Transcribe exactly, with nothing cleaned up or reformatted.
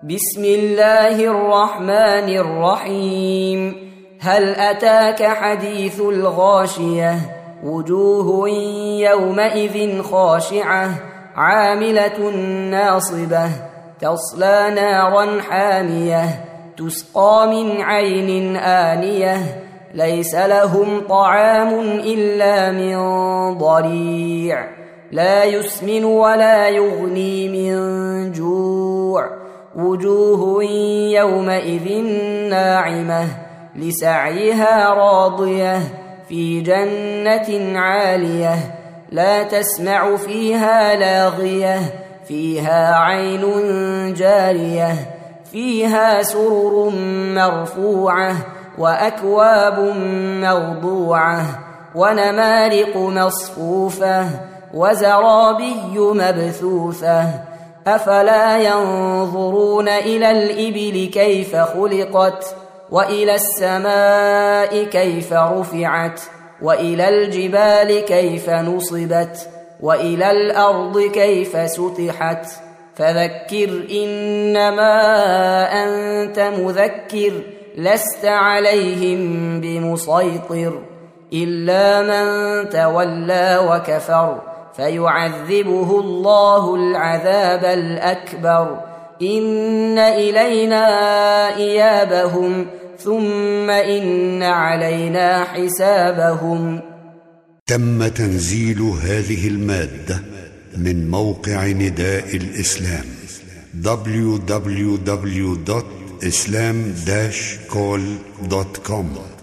بسم الله الرحمن الرحيم. هل أتاك حديث الغاشية؟ وجوه يومئذ خاشعة عاملة ناصبة تصلى نارا حامية تسقى من عين آنية ليس لهم طعام إلا من ضريع لا يسمن ولا يغني من جوع. وجوه يومئذ ناعمة لسعيها راضية في جنة عالية لا تسمع فيها لاغية فيها عين جارية فيها سرر مرفوعة وأكواب موضوعة ونمارق مصفوفة وزرابي مبثوثة. أفلا ينظرون إلى الإبل كيف خلقت وإلى السماء كيف رفعت وإلى الجبال كيف نصبت وإلى الأرض كيف سطحت. فذكر إنما أنت مذكر لست عليهم بمسيطر إلا من تولى وكفر فيعذبه الله العذاب الأكبر. إن إلينا إيابهم ثم إن علينا حسابهم. تم تنزيل هذه المادة من موقع نداء الإسلام دبليو دبليو دبليو دوت إسلام داش كول دوت كوم.